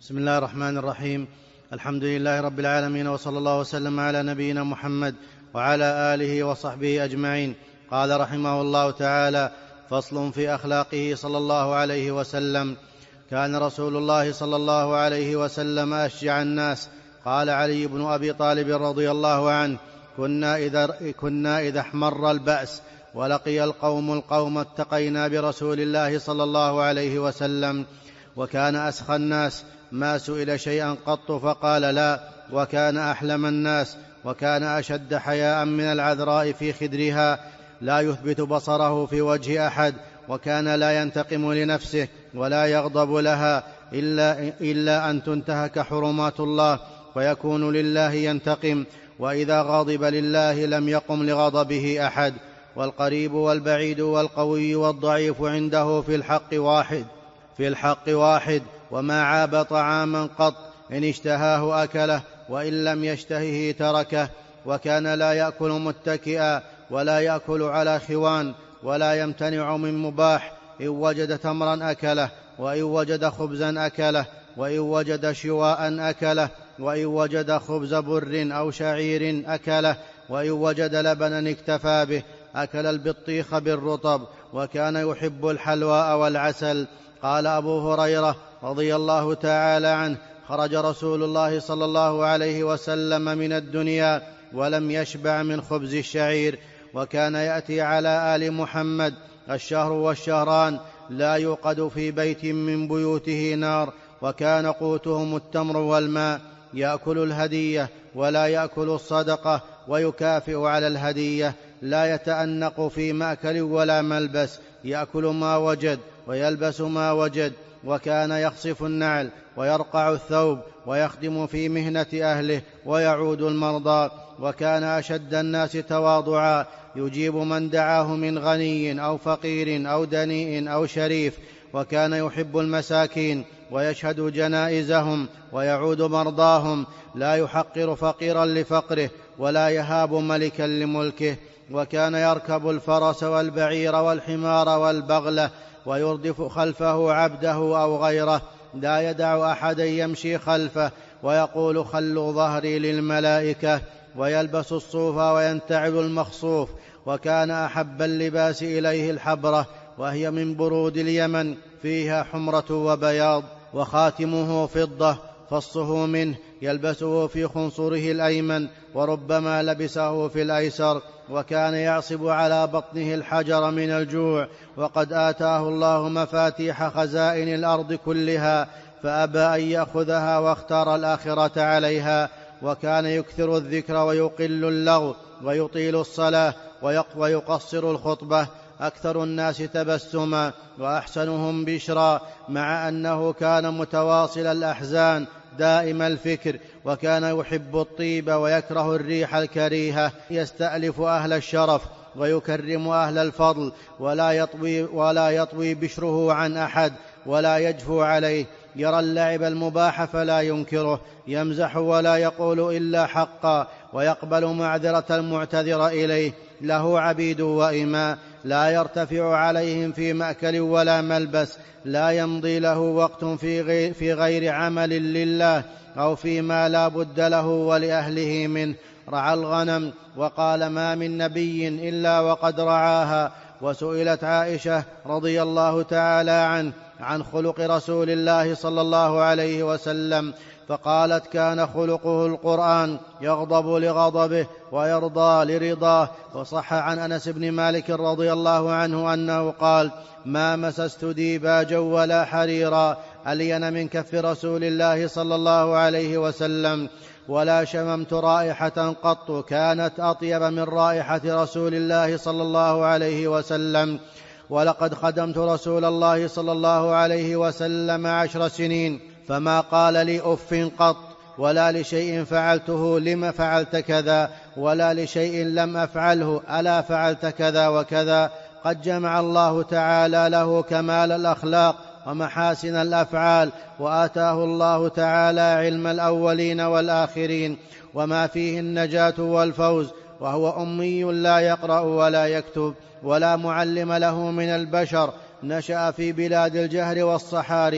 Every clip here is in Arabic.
بسم الله الرحمن الرحيم. الحمد لله رب العالمين، وصلى الله وسلم على نبينا محمد وعلى آله وصحبه أجمعين. قال رحمه الله تعالى: فصل في أخلاقه صلى الله عليه وسلم. كان رسول الله صلى الله عليه وسلم أشجع الناس. قال علي بن أبي طالب رضي الله عنه: كنا إذا احمر البأس ولقي القوم اتقينا برسول الله صلى الله عليه وسلم. وكان أسخى الناس، ما سئل شيئا قط فقال لا، وكان أحلم الناس، وكان أشد حياء من العذراء في خدرها، لا يثبت بصره في وجه أحد، وكان لا ينتقم لنفسه ولا يغضب لها إلا أن تنتهك حرمات الله، ويكون لله ينتقم، وإذا غضب لله لم يقم لغضبه أحد. والقريب والبعيد والقوي والضعيف عنده في الحق واحد، وما عاب طعاما قط، إن اشتهاه أكله، وإن لم يشتهه تركه. وكان لا يأكل متكئا، ولا يأكل على خوان، ولا يمتنع من مباح. إن وجد تمرا أكله، وإن وجد خبزا أكله، وإن وجد شواء أكله، وإن وجد خبز بر أو شعير أكله، وإن وجد لبنا اكتفى به. أكل البطيخ بالرطب، وكان يحب الحلواء والعسل. قال أبو هريرة رضي الله تعالى عنه: خرج رسول الله صلى الله عليه وسلم من الدنيا ولم يشبع من خبز الشعير. وكان يأتي على آل محمد الشهر والشهران لا يوقد في بيت من بيوته نار، وكان قوتهم التمر والماء. يأكل الهدية ولا يأكل الصدقة، ويكافئ على الهدية، لا يتأنق في مأكل ولا ملبس، يأكل ما وجد ويلبس ما وجد. وكان يخصف النعل ويرقع الثوب، ويخدم في مهنة أهله، ويعود المرضى. وكان أشد الناس تواضعا، يجيب من دعاه من غني أو فقير أو دنيء أو شريف. وكان يحب المساكين، ويشهد جنائزهم، ويعود مرضاهم، لا يحقر فقيرا لفقره، ولا يهاب ملكا لملكه. وكان يركب الفرس والبعير والحمار والبغلة، ويردف خلفه عبده أو غيره، لا يدع أحدا يمشي خلفه، ويقول: خلوا ظهري للملائكة. ويلبس الصوف وينتعل المخصوف. وكان أحب اللباس إليه الحبرة، وهي من برود اليمن، فيها حمرة وبياض، وخاتمه فضة، فصه منه، يلبسه في خنصره الأيمن، وربما لبسه في الأيسر. وكان يعصب على بطنه الحجر من الجوع، وقد آتاه الله مفاتيح خزائن الأرض كلها، فأبى أن يأخذها، واختار الآخرة عليها. وكان يكثر الذكر ويقل اللغو، ويطيل الصلاة ويقصر الخطبة، أكثر الناس تبسما، وأحسنهم بشرا، مع أنه كان متواصل الأحزان دائم الفكر. وكان يحب الطيب ويكره الريح الكريهة، يستألف أهل الشرف ويكرم أهل الفضل، ولا يطوي بشره عن أحد، ولا يجفو عليه. يرى اللعب المباح فلا ينكره، يمزح ولا يقول إلا حقا، ويقبل معذرة المعتذر إليه. له عبيد وإماء، لا يرتفع عليهم في مأكل ولا ملبس، لا يمضي له وقت في غير عمل لله، أو فيما لا بد له ولأهله منه. رعى الغنم، وقال: ما من نبي إلا وقد رعاها. وسئلت عائشة رضي الله تعالى عنه عن خلق رسول الله صلى الله عليه وسلم، فقالت: كان خلقه القرآن، يغضب لغضبه ويرضى لرضاه. وصح عن أنس بن مالك رضي الله عنه أنه قال: ما مسست ديباجا ولا حريرا ألين من كف رسول الله صلى الله عليه وسلم، ولا شممت رائحة قط كانت أطيب من رائحة رسول الله صلى الله عليه وسلم. ولقد خدمت رسول الله صلى الله عليه وسلم 10 سنين، فما قال لي أف قط، ولا لشيء فعلته لم فعلت كذا، ولا لشيء لم أفعله ألا فعلت كذا وكذا. قد جمع الله تعالى له كمال الأخلاق ومحاسن الأفعال، وآتاه الله تعالى علم الأولين والآخرين، وما فيه النجاة والفوز، وهو أمي لا يقرأ ولا يكتب، ولا معلم له من البشر، نشأ في بلاد الجهر والصحاري،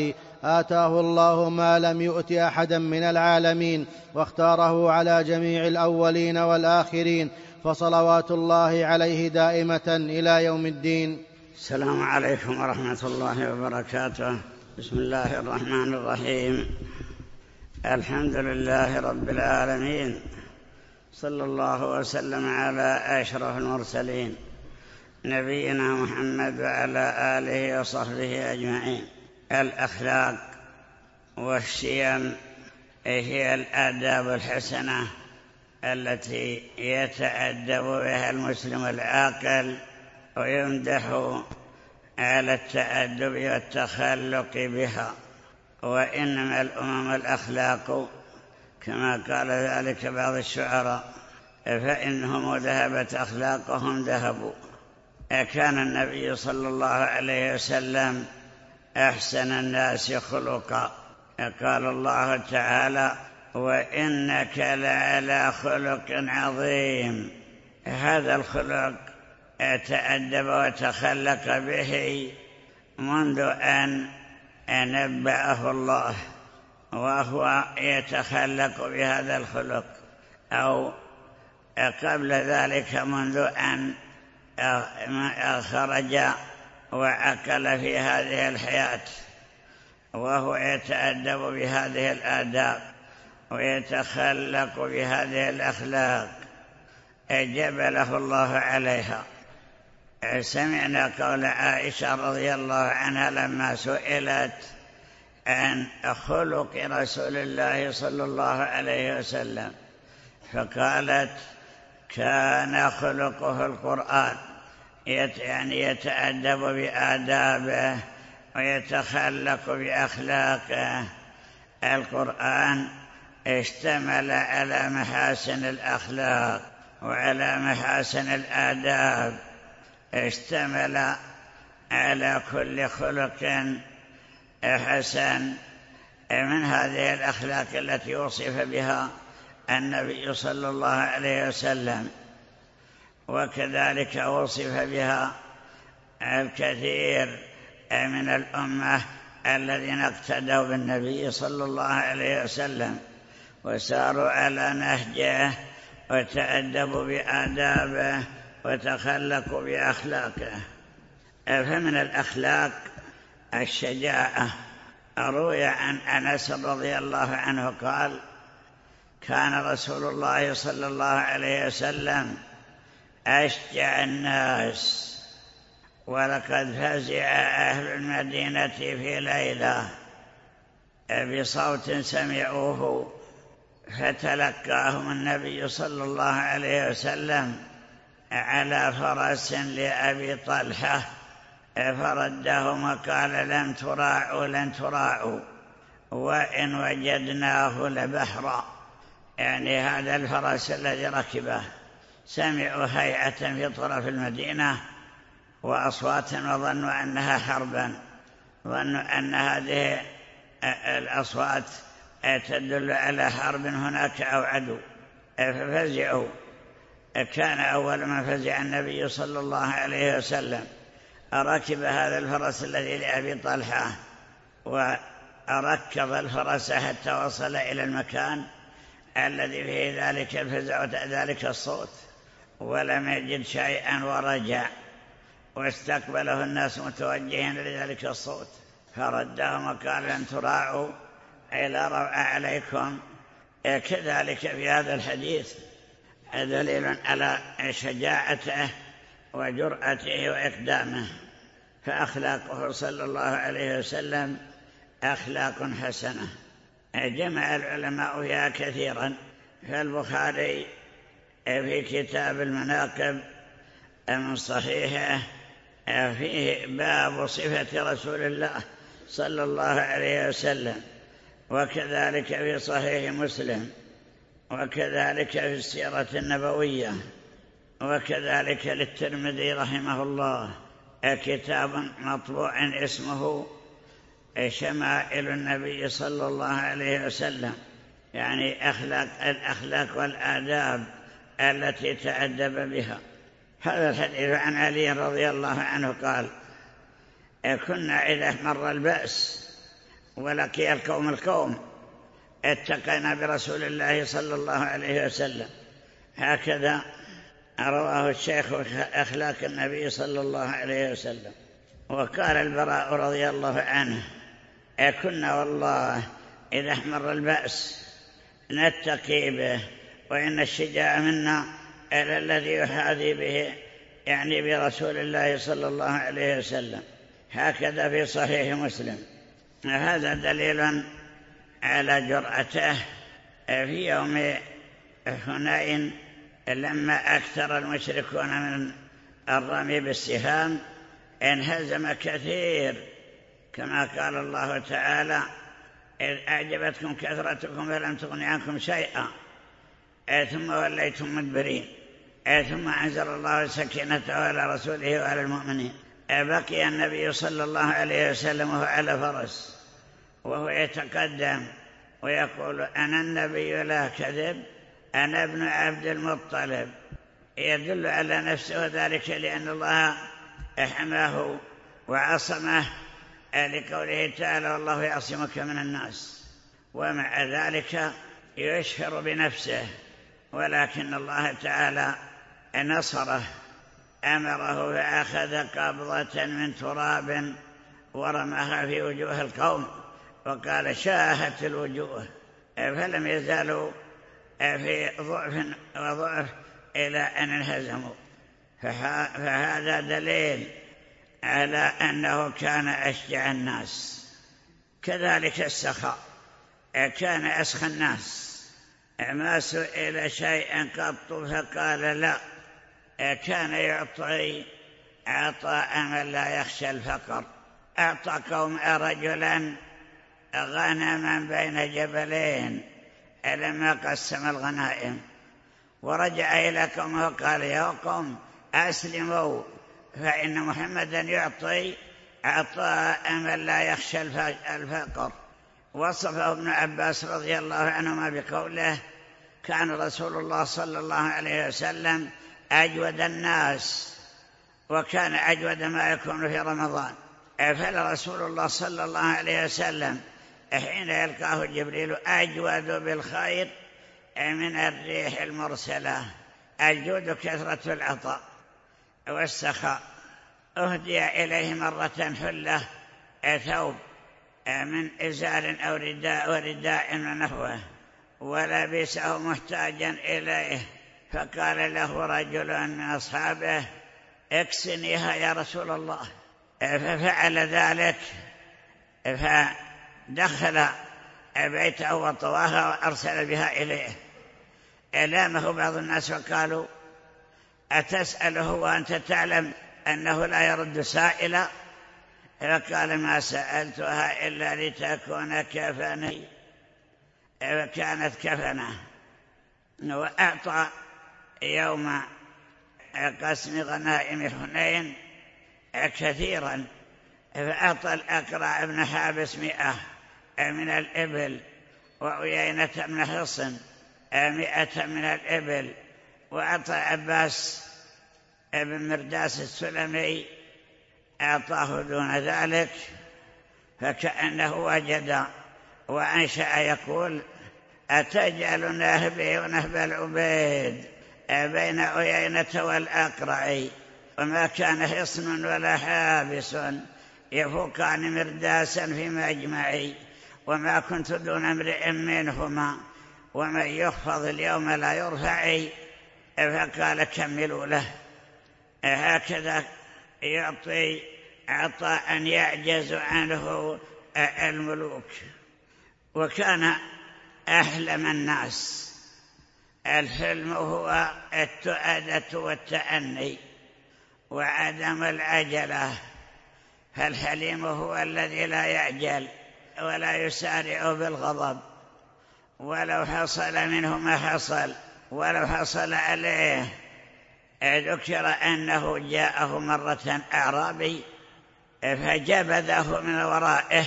آتاه الله ما لم يؤت أحدا من العالمين، واختاره على جميع الأولين والآخرين، فصلوات الله عليه دائمة إلى يوم الدين. السلام عليكم ورحمة الله وبركاته. بسم الله الرحمن الرحيم. الحمد لله رب العالمين، صلى الله وسلم على أشرف المرسلين نبينا محمد وعلى آله وصحبه أجمعين. الأخلاق والشيم هي الآداب الحسنة التي يتأدب بها المسلم العاقل، ويمدح على التأدب والتخلق بها. وإنما الأمم الأخلاق، كما قال ذلك بعض الشعراء، فإنهم ذهبت أخلاقهم ذهبوا. كان النبي صلى الله عليه وسلم أحسن الناس خلقا. قال الله تعالى: وإنك لعلى خلق عظيم. هذا الخلق تأدب وتخلق به منذ أن نبأه الله، وهو يتخلق بهذا الخلق، أو قبل ذلك منذ أن خرج وعقل في هذه الحياة، وهو يتأدب بهذه الآداب ويتخلق بهذه الأخلاق جبله الله عليها. سمعنا قول عائشة رضي الله عنها لما سئلت عن خلق رسول الله صلى الله عليه وسلم، فقالت: كان خلقه القرآن، يعني يتأدب بآدابه ويتخلق بأخلاقه. القرآن اشتمل على محاسن الأخلاق وعلى محاسن الآداب، اشتمل على كل خلق حسن من هذه الأخلاق التي وصف بها النبي صلى الله عليه وسلم، وكذلك وصف بها الكثير من الأمة الذين اقتدوا بالنبي صلى الله عليه وسلم وساروا على نهجه وتأدبوا بآدابه وتخلقوا بأخلاقه. فمن الأخلاق الشجاعة. روي عن أنس رضي الله عنه قال: كان رسول الله صلى الله عليه وسلم أشجع الناس، ولقد فزع أهل المدينة في ليلة بصوت سمعوه، فتلقاهم النبي صلى الله عليه وسلم على فرس لأبي طلحة، فردهم وقال: لم تراعوا لن تراعوا، وإن وجدناه لبحرا. يعني هذا الفرس الذي ركبه سمعوا هيئة في طرف المدينة وأصواتا، وظنوا أنها حربا، ظنوا أن هذه الأصوات تدل على حرب هناك أو عدو، ففزعوا. كان أول من فزع النبي صلى الله عليه وسلم، ركب هذا الفرس الذي لأبي طلحة، وركض الفرس حتى وصل إلى المكان الذي فيه ذلك الفزع وذلك الصوت، ولم يجد شيئا ورجع، واستقبله الناس متوجهين لذلك الصوت، فردهم وقال: لن تراعوا إلى روع عليكم. كذلك في هذا الحديث دليل على شجاعته وجرأته وإقدامه. فأخلاقه صلى الله عليه وسلم أخلاق حسنة، جمع العلماء فيها كثيرا. فالبخاري في كتاب المناقب من صحيحه فيه باب صفة رسول الله صلى الله عليه وسلم، وكذلك في صحيح مسلم، وكذلك في السيرة النبوية، وكذلك للترمذي رحمه الله كتاب مطبوع اسمه شمائل النبي صلى الله عليه وسلم، يعني الأخلاق والآداب التي تأدب بها. هذا الحديث عن علي رضي الله عنه قال: كنا إذا مر البأس ولقي القوم اتقينا برسول الله صلى الله عليه وسلم. هكذا رواه الشيخ أخلاق النبي صلى الله عليه وسلم. وقال البراء رضي الله عنه: كنا والله إذا احمر البأس نتقي به، وإن الشجاع منا إلى الذي يحاذي به، يعني برسول الله صلى الله عليه وسلم. هكذا في صحيح مسلم. هذا دليل على جرأته في يوم حنين لما أكثر المشركون من الرمي بالسهام، انهزم كثير، كما قال الله تعالى: إذ أعجبتكم كثرتكم فلم تغن عنكم شيئا ثم وليتم مدبرين، ثم أنزل الله سكينته على رسوله وعلى المؤمنين. بقي النبي صلى الله عليه وسلم وهو على فرس، وهو يتقدم ويقول: أنا النبي لا كذب، أنا ابن عبد المطلب، يدل على نفسه ذلك لأن الله حماه وعصمه، لقوله تعالى: والله يعصمك من الناس. ومع ذلك يشهر بنفسه، ولكن الله تعالى نصره، أمره فأخذ قبضة من تراب ورماها في وجوه القوم، وقال: شاهت الوجوه، فلم يزالوا في ضعف وضعف إلى أن انهزموا. فهذا دليل على أنه كان أشجع الناس. كذلك السخاء، كان أسخى الناس، ما سئل شيئا قط فقال لا، كان يعطي عطاء من لا يخشى الفقر. أعطى قوم رجلا غنما بين جبلين لما قسم الغنائم، ورجع إلى قومه وقال: يا قوم أسلموا، فإن محمدا يعطي عطاء من لا يخشى الفقر. وصفه ابن عباس رضي الله عنهما بقوله: كان رسول الله صلى الله عليه وسلم أجود الناس، وكان أجود ما يكون في رمضان. فلرسول الله صلى الله عليه وسلم حين يلقاه جبريل أجود بالخير من الريح المرسلة. الجود كثرة العطاء والسخاء. أهدي إليه مرة حلة ثوب من إزار أو رداء ونحوه، ولبسه محتاجا إليه، فقال له رجل من أصحابه: اكسنيها يا رسول الله. ففعل ذلك، فدخل بيته وطواها وأرسل بها إليه. ألامه بعض الناس وقالوا: أتسأله وأنت تعلم أنه لا يرد سائلا؟ فقال: ما سألتها إلا لتكون كفني، وكانت كفنه. وأعطى يوم قسم غنائم حنين كثيرا، فأعطى الأقرع بن حابس 100 من الإبل، وعيينة بن حصن 100 من الإبل، وأعطى عباس بن مرداس السلمي أعطاه دون ذلك، فكأنه وجد وأنشأ يقول: أتجعل نهبي ونهب العبيد بين عيينة والأقرع، وما كان حصن ولا حابس يفوقان مرداسا في مجمعي، وما كنت دون امرئ منهما، ومن يخفض اليوم لا يرفع. فقال: كملوا له. هكذا يعطي عطاء يعجز عنه الملوك. وكان أحلم الناس. الحلم هو التؤدة والتأني وعدم العجلة. فالحليم هو الذي لا يعجل ولا يسارع بالغضب، ولو حصل منه ما حصل، ولو حصل عليه. ذكر أنه جاءه مرة أعرابي فجبذه من ورائه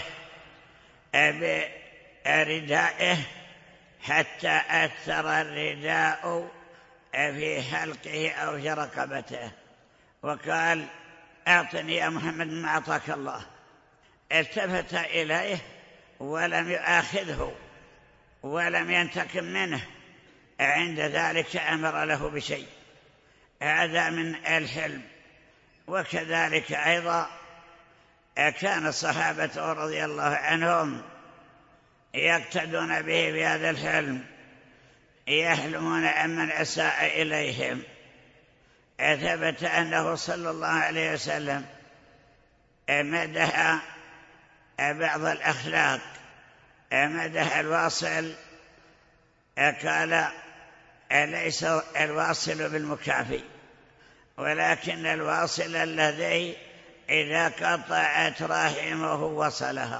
بردائه حتى أثر الرداء في حلقه أو في رقبته، وقال: أعطني يا محمد ما أعطاك الله. التفت إليه ولم يؤاخذه ولم ينتقم منه، عند ذلك أمر له بشيء. هذا من الحلم. وكذلك أيضا كان الصحابة رضي الله عنهم يقتدون به بهذا الحلم، يحلمون عمن أساء إليهم. ثبت أنه صلى الله عليه وسلم مدح بعض الأخلاق، مدح الواصل، قال ليس الواصل بالمكافي، ولكن الواصل الذي إذا قطعت رحمه وصلها.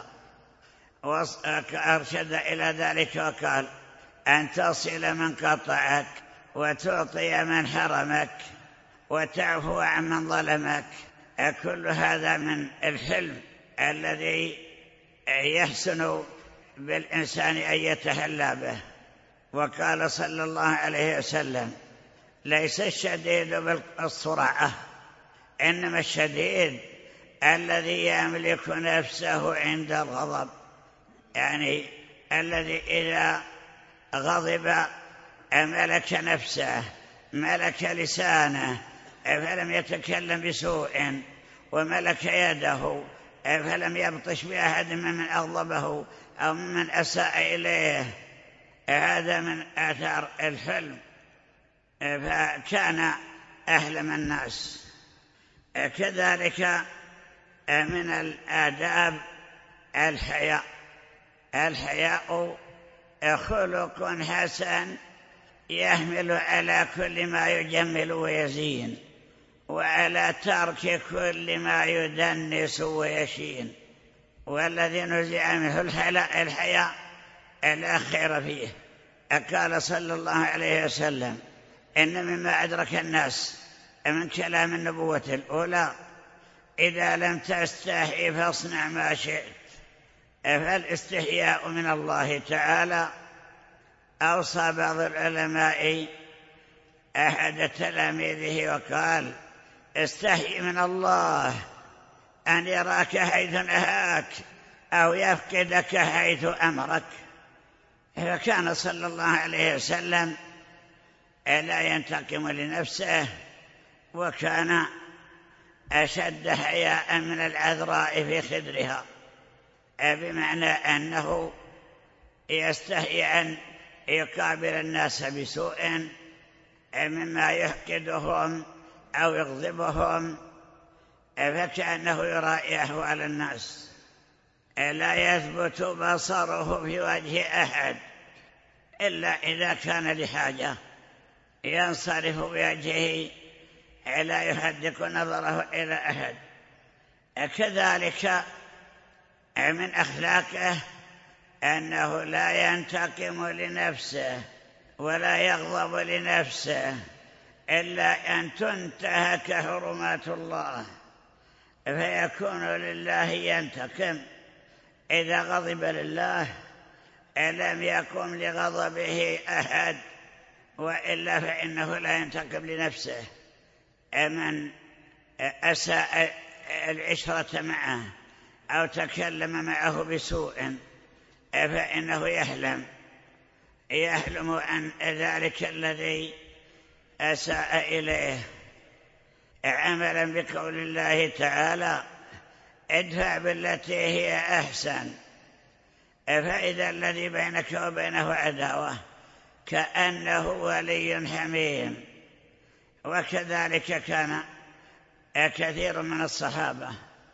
أرشد إلى ذلك وقال أن تصل من قطعك، وتعطي من حرمك، وتعفو عن من ظلمك. كل هذا من الحلم الذي يحسن بالإنسان أن يتهلى به. وقال صلى الله عليه وسلم ليس الشديد بالسرعة، إنما الشديد الذي يملك نفسه عند الغضب، يعني الذي إذا غضب ملك نفسه، ملك لسانه فلم يتكلم بسوء، وملك يده فلم يبطش بأحد ممن أغضبه أو ممن أساء إليه. هذا من آثار الحلم، فكان أحلم الناس. كذلك من الآداب الحياء. الحياء خلق حسن يحمل على كل ما يجمل ويزين، وعلى ترك كل ما يدنس ويشين. والذي نزع منه الحياء لا خير فيه. قال صلى الله عليه وسلم إن مما أدرك الناس من كلام النبوة الأولى إذا لم تستحي فاصنع ما شئت. فالاستحياء من الله تعالى. أوصى بعض العلماء أحد تلاميذه وقال استحي من الله أن يراك حيث نهاك أو يفقدك حيث أمرك. فكان صلى الله عليه وسلم لا ينتقم لنفسه، وكان أشد حياء من العذراء في خدرها، بمعنى أنه يستحي أن يقابل الناس بسوء مما يحقدهم أو يغضبهم، فكأنه يرى أحوال الناس. لا يثبت بصره في وجه أحد إلا إذا كان لحاجة، ينصرف بوجهه لا يحدق نظره إلى أحد. كذلك من أخلاقه أنه لا ينتقم لنفسه ولا يغضب لنفسه إلا أن تنتهك حرمات الله، فيكون لله ينتقم. إذا غضب لله لم يقم لغضبه أحد، وإلا فإنه لا ينتقم لنفسه. من أساء العشرة معه أو تكلم معه بسوء فإنه يحلم عن ذلك الذي أساء إليه، عملا بقول الله تعالى ادفع بالتي هي أحسن، فإذا الذي بينك وبينه عداوة كأنه ولي حميم. وكذلك كان كثير من الصحابة.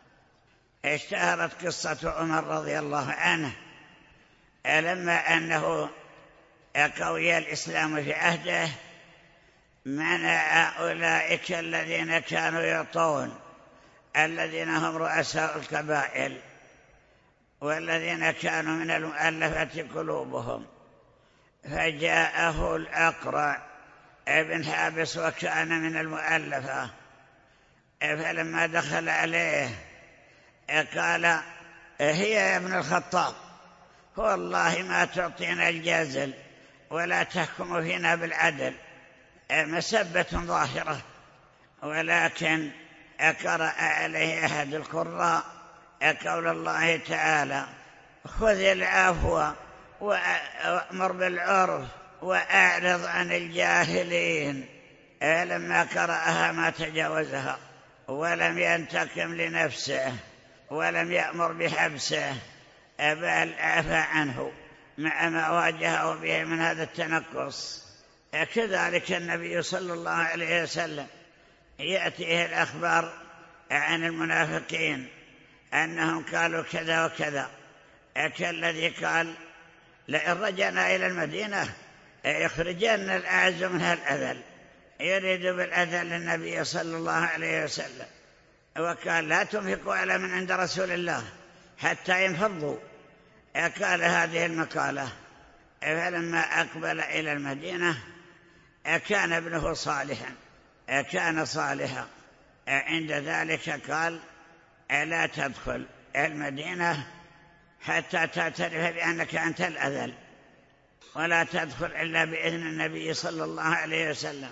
اشتهرت قصة عمر رضي الله عنه لما أنه قوي الإسلام في عهده منع أولئك الذين كانوا يعطون، الذين هم رؤساء القبائل والذين كانوا من المؤلفة قلوبهم. فجاءه الأقرع ابن حابس وكان من المؤلفة، فلما دخل عليه قال هي يا ابن الخطاب والله ما تعطينا الجازل ولا تحكم فينا بالعدل، مسبة ظاهرة. ولكن قرأ عليه أحد القراء قول الله تعالى خذ العفو وأمر بالعرف وأعرض عن الجاهلين. لما قرأها ما تجاوزها ولم ينتقم لنفسه ولم يأمر بحبسه، بل عفى عنه مع ما واجهه به من هذا التنقص. كذلك النبي صلى الله عليه وسلم يأتيه الأخبار عن المنافقين أنهم قالوا كذا وكذا، كالذي قال لئن رجعنا إلى المدينة يخرجن الأعز منها الأذل، يريد بالأذل للنبي صلى الله عليه وسلم. وقال لا تنفقوا على من عند رسول الله حتى ينفضوا. قال هذه المقالة. فلما أقبل إلى المدينة كان ابنه صالحا، كان صالحا. عند ذلك قال لا تدخل المدينة حتى تعترف بأنك أنت الأذل، ولا تدخل إلا بإذن النبي صلى الله عليه وسلم.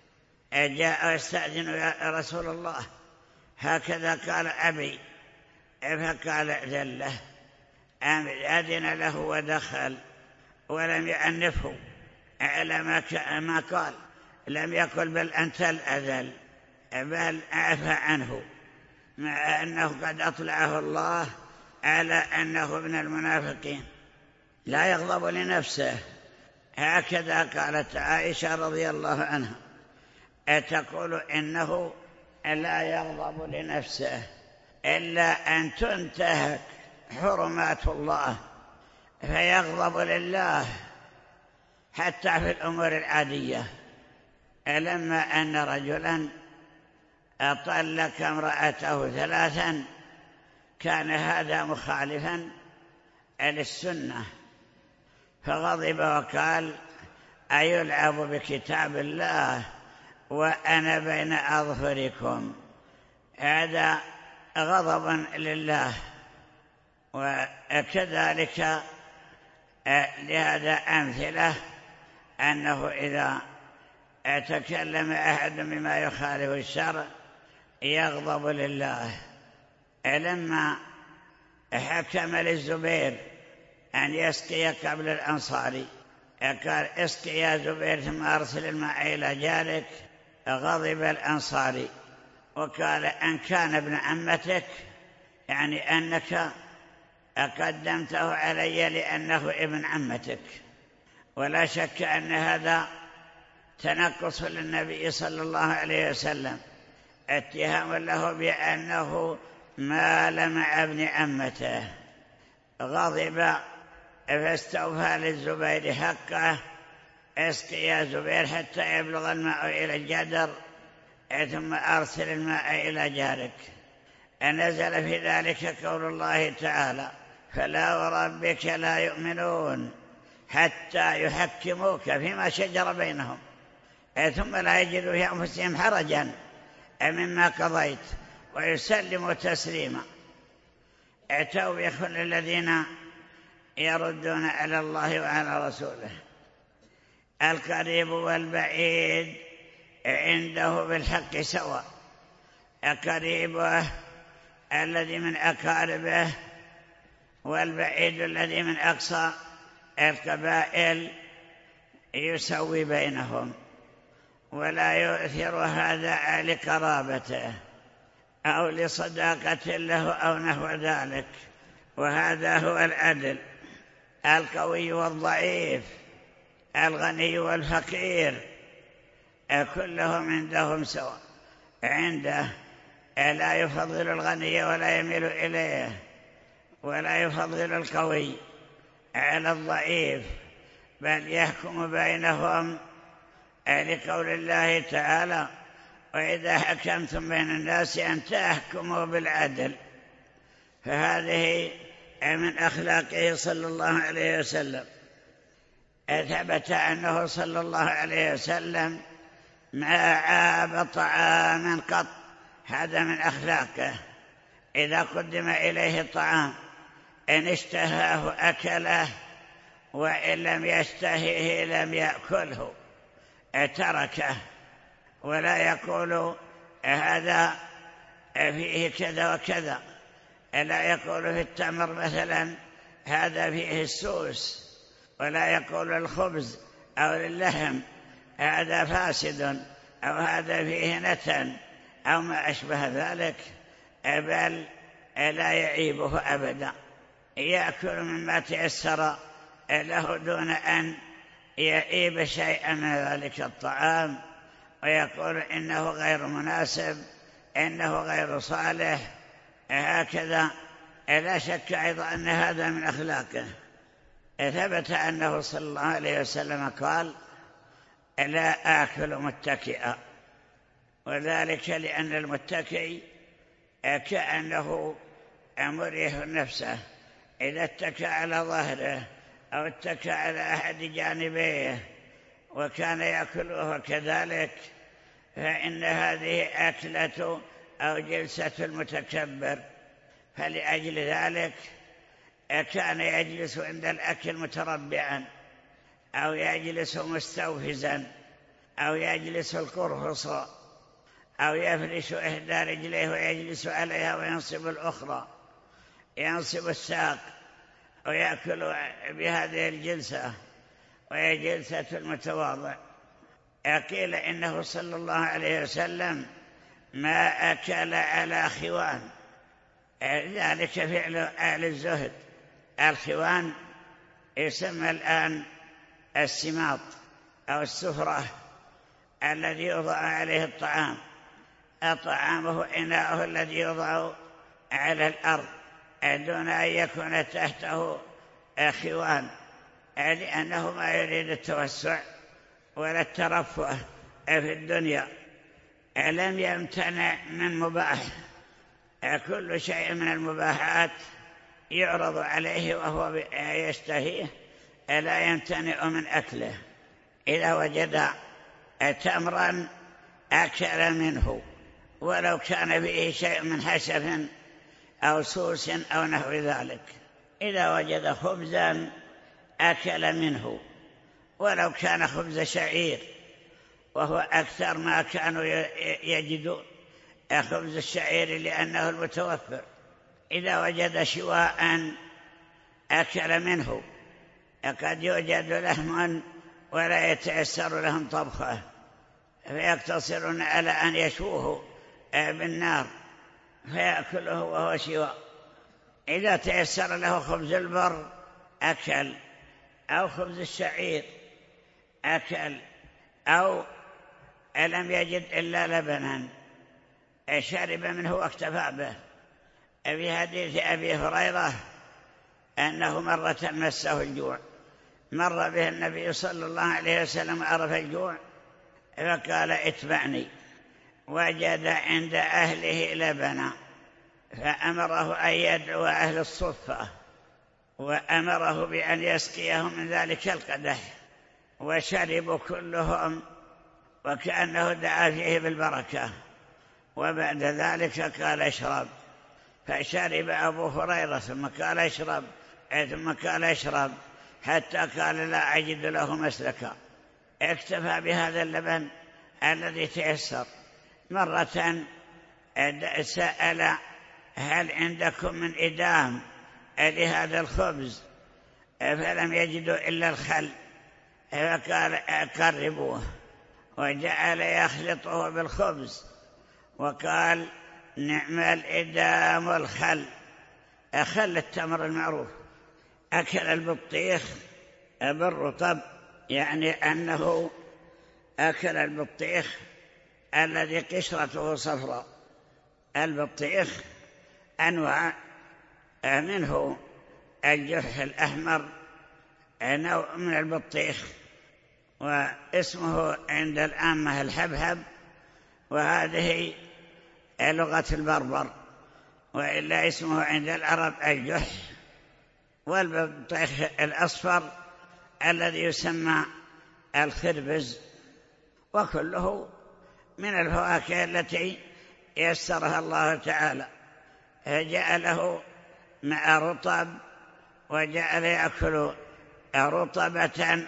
جاء ويستأذن يا رسول الله، هكذا قال أبي. فقال أذن له، أذن له ودخل ولم يأنفه على ما قال. لم يقل بل أنت الأذل، بل عفى عنه، مع أنه قد أطلعه الله على أنه من المنافقين. لا يغضب لنفسه. هكذا قالت عائشة رضي الله عنها، تقول إنه لا يغضب لنفسه إلا أن تنتهك حرمات الله فيغضب لله حتى في الأمور العادية. لما أن رجلا طلق امرأته 3 كان هذا مخالفا للسنة، فغضب وقال أيلعب بكتاب الله وأنا بين أظهركم. هذا غضب لله. وكذلك لهذا أمثلة أنه إذا تكلم أحد بما يخالف الشرع يغضب لله. لما حكم للزبير أن يسقي قبل الأنصاري قال اسقي يا زبير ثم أرسل الماء إلى جارك، غضب الأنصاري وقال أن كان ابن عمتك، يعني أنك قدمته علي لأنه ابن عمتك. ولا شك أن هذا تنقص للنبي صلى الله عليه وسلم، اتهام له بأنه مال مع ابن عمته. غضب فاستوفى للزبير حقه، اسقي يا زبير حتى يبلغ الماء إلى الجدر ثم أرسل الماء إلى جارك. نزل في ذلك قول الله تعالى فلا وربك لا يؤمنون حتى يحكموك فيما شجر بينهم ثم لا يجدوا في أنفسهم حرجا مما قضيت ويسلموا تسليما. توبيخ للذين يردون على الله وعلى رسوله. القريب والبعيد عنده بالحق سواء. قريبه الذي من أقاربه والبعيد الذي من أقصى القبائل يسوي بينهم، ولا يؤثر هذا لقرابته أو لصداقة له أو نحو ذلك. وهذا هو العدل. القوي والضعيف، الغني والفقير، كلهم عندهم سواء. عنده لا يفضل الغني ولا يميل إليه، ولا يفضل القوي على الضعيف، بل يحكم بينهم لقول الله تعالى وإذا حكمتم بين الناس أن تحكموا بالعدل. فهذه من أخلاقه صلى الله عليه وسلم. ثبت أنه صلى الله عليه وسلم ما عاب طعاما قط. هذا من أخلاقه. إذا قدم إليه الطعام إن اشتهاه أكله، وإن لم يشتهيه لم يأكله، تركه. ولا يقول هذا فيه كذا وكذا. لا يقول في التمر مثلا هذا فيه السوس، ولا يقول الخبز أو اللحم هذا فاسد أو هذا فيه نتن أو ما أشبه ذلك، بل لا يعيبه أبدا، يأكل مما تيسر له دون أن يعيب شيئا من ذلك الطعام ويقول إنه غير مناسب، إنه غير صالح. هكذا لا شك أيضا أن هذا من أخلاقه. ثبت أنه صلى الله عليه وسلم قال: لا آكل متكئا، وذلك لأن المتكئ كأنه مريح نفسه، إذا اتكى على ظهره أو اتكى على أحد جانبيه وكان يأكله كذلك، فإن هذه أكلة أو جلسة المتكبر. فلأجل ذلك كان يجلس عند الأكل متربعا، أو يجلس مستوفزا، أو يجلس القرفص، أو يفرش إحدى رجليه ويجلس عليها وينصب الأخرى، ينصب الساق ويأكل بهذه الجلسة، وهي جلسة المتواضع. قيل إنه صلى الله عليه وسلم ما أكل على خوان، ذلك فعل أهل الزهد. الخوان يسمى الآن السماط أو السفرة الذي يوضع عليه الطعام، طعامه إناءه الذي يوضع على الأرض دون أن يكون تحته خوان، لأنه ما يريد التوسع ولا الترفه في الدنيا. لم يمتنع من مباح، كل شيء من المباحات يعرض عليه وهو يشتهيه، لا يمتنع من أكله. إذا وجد تمرا أكل منه ولو كان فيه شيء من حشف أو سوس أو نحو ذلك. إذا وجد خبزا أكل منه ولو كان خبز شعير، وهو أكثر ما كانوا يجدون خبز الشعير لأنه المتوفر. إذا وجد شواء أكل منه، قد يوجد لحم ولا يتيسر لهم طبخه، فيقتصرون على أن يشوه بالنار فيأكله وهو شواء. إذا تيسر له خبز البر أكل، أو خبز الشعير أكل، أو لم يجد إلا لبنا شرب منه واكتفى به. في حديث أبي هريرة أنه مرة مسه الجوع، مر به النبي صلى الله عليه وسلم عرف الجوع فقال: اتبعني. وجد عند أهله لبنا فأمره أن يدعو أهل الصفة، وأمره بأن يسقيهم من ذلك القدح، وشربوا كلهم وكأنه دعا فيه بالبركة. وبعد ذلك قال: اشرب. فشرب أبو هريرة ثم قال: اشرب، ثم قال: اشرب، حتى قال: لا أجد له مسلكا. اكتفى بهذا اللبن الذي تيسر. مرة سأل: هل عندكم من إدام لهذا الخبز؟ فلم يجدوا إلا الخل، فقال: قربوه. وجعل يخلطه بالخبز وقال: نعم الإدام والخل، خل التمر المعروف. أكل البطيخ بالرطب، يعني أنه أكل البطيخ الذي قشرته صفراء. البطيخ أنواع، منه الجرح الأحمر نوع من البطيخ، واسمه عند العامة الحبهب، وهذه لغة البربر، وإلا اسمه عند العرب الجح. والبطيخ الأصفر الذي يسمى الخربز، وكله من الفواكه التي يسرها الله تعالى، جعله مع رطب، وجعل يأكل رطبة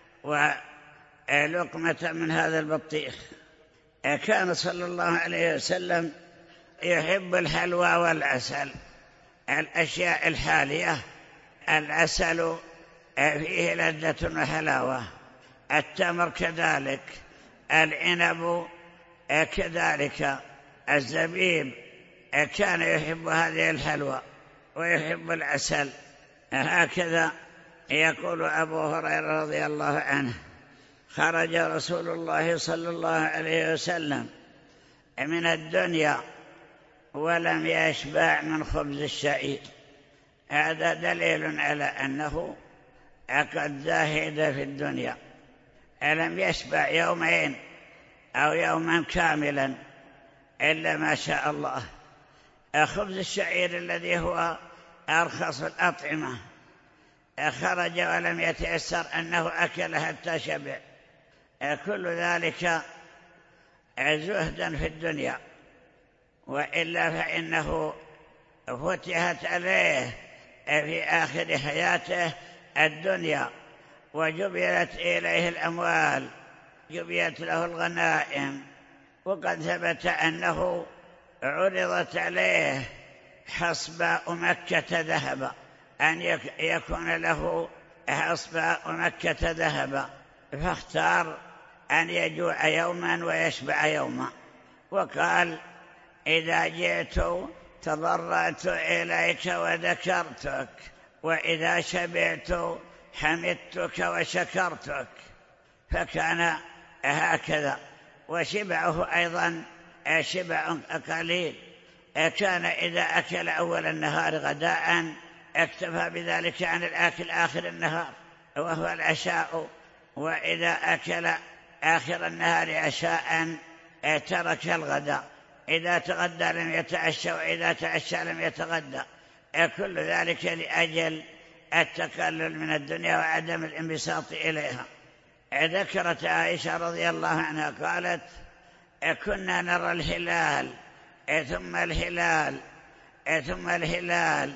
ولقمة من هذا البطيخ. كان صلى الله عليه وسلم يحب الحلوى والعسل، الأشياء الحالية العسل فيه لذة وحلاوة، التمر كذلك، العنب كذلك، الزبيب كان يحب هذه الحلوى ويحب العسل. هكذا يقول أبو هريرة رضي الله عنه: خرج رسول الله صلى الله عليه وسلم من الدنيا ولم يشبع من خبز الشعير. هذا دليل على أنه قد زاهد في الدنيا، لم يشبع يومين أو يوما كاملا إلا ما شاء الله. خبز الشعير الذي هو أرخص الأطعمة خرج ولم يتيسر أنه أكل حتى شبع. كل ذلك زهدا في الدنيا، وإلا فإنه فتحت عليه في آخر حياته الدنيا وجبلت إليه الأموال، جبلت له الغنائم. وقد ثبت أنه عرضت عليه حصباء مكة ذهبا، أن يكون له حصباء مكة ذهبا، فاختار أن يجوع يوما ويشبع يوما، وقال: إذا جئت تضرعت إليك وذكرتك، وإذا شبعت حمدتك وشكرتك. فكان هكذا. وشبعه أيضا شبع قليل، كان إذا أكل أول النهار غداء اكتفى بذلك عن الآكل آخر النهار وهو العشاء، وإذا أكل آخر النهار عشاء ترك الغداء، إذا تغدى لم يتعشى، وإذا تعشى لم يتغدى. كل ذلك لأجل التقلل من الدنيا وعدم الانبساط إليها. ذكرت عائشة رضي الله عنها قالت: كنا نرى الهلال ثم الهلال ثم الهلال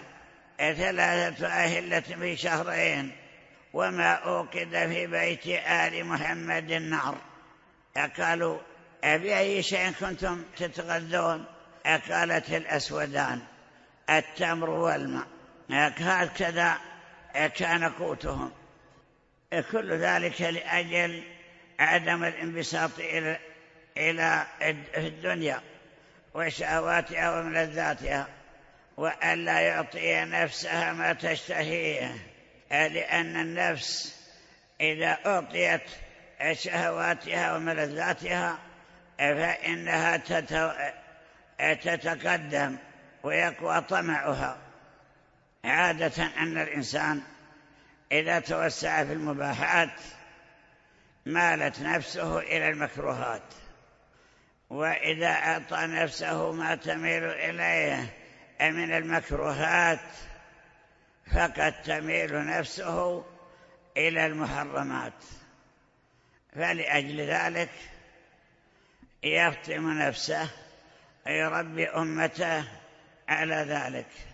3 أهلة في شهرين، وما أوقد في بيت آل محمد النار. قالوا: بأي شيء كنتم تتغذون؟ قالت: الأسودان، التمر والماء. هكذا كان قوتهم. كل ذلك لأجل عدم الانبساط إلى الدنيا وشهواتها وملذاتها، وألا يعطي نفسها ما تشتهيه، لأن النفس إذا أعطيت شهواتها وملذاتها فإنها تتقدم ويقوى طمعها. عادة أن الإنسان إذا توسع في المباحات مالت نفسه إلى المكروهات، وإذا أعطى نفسه ما تميل إليه من المكروهات فقد تميل نفسه إلى المحرمات. فلأجل ذلك يفطم نفسه، يربي أمته على ذلك.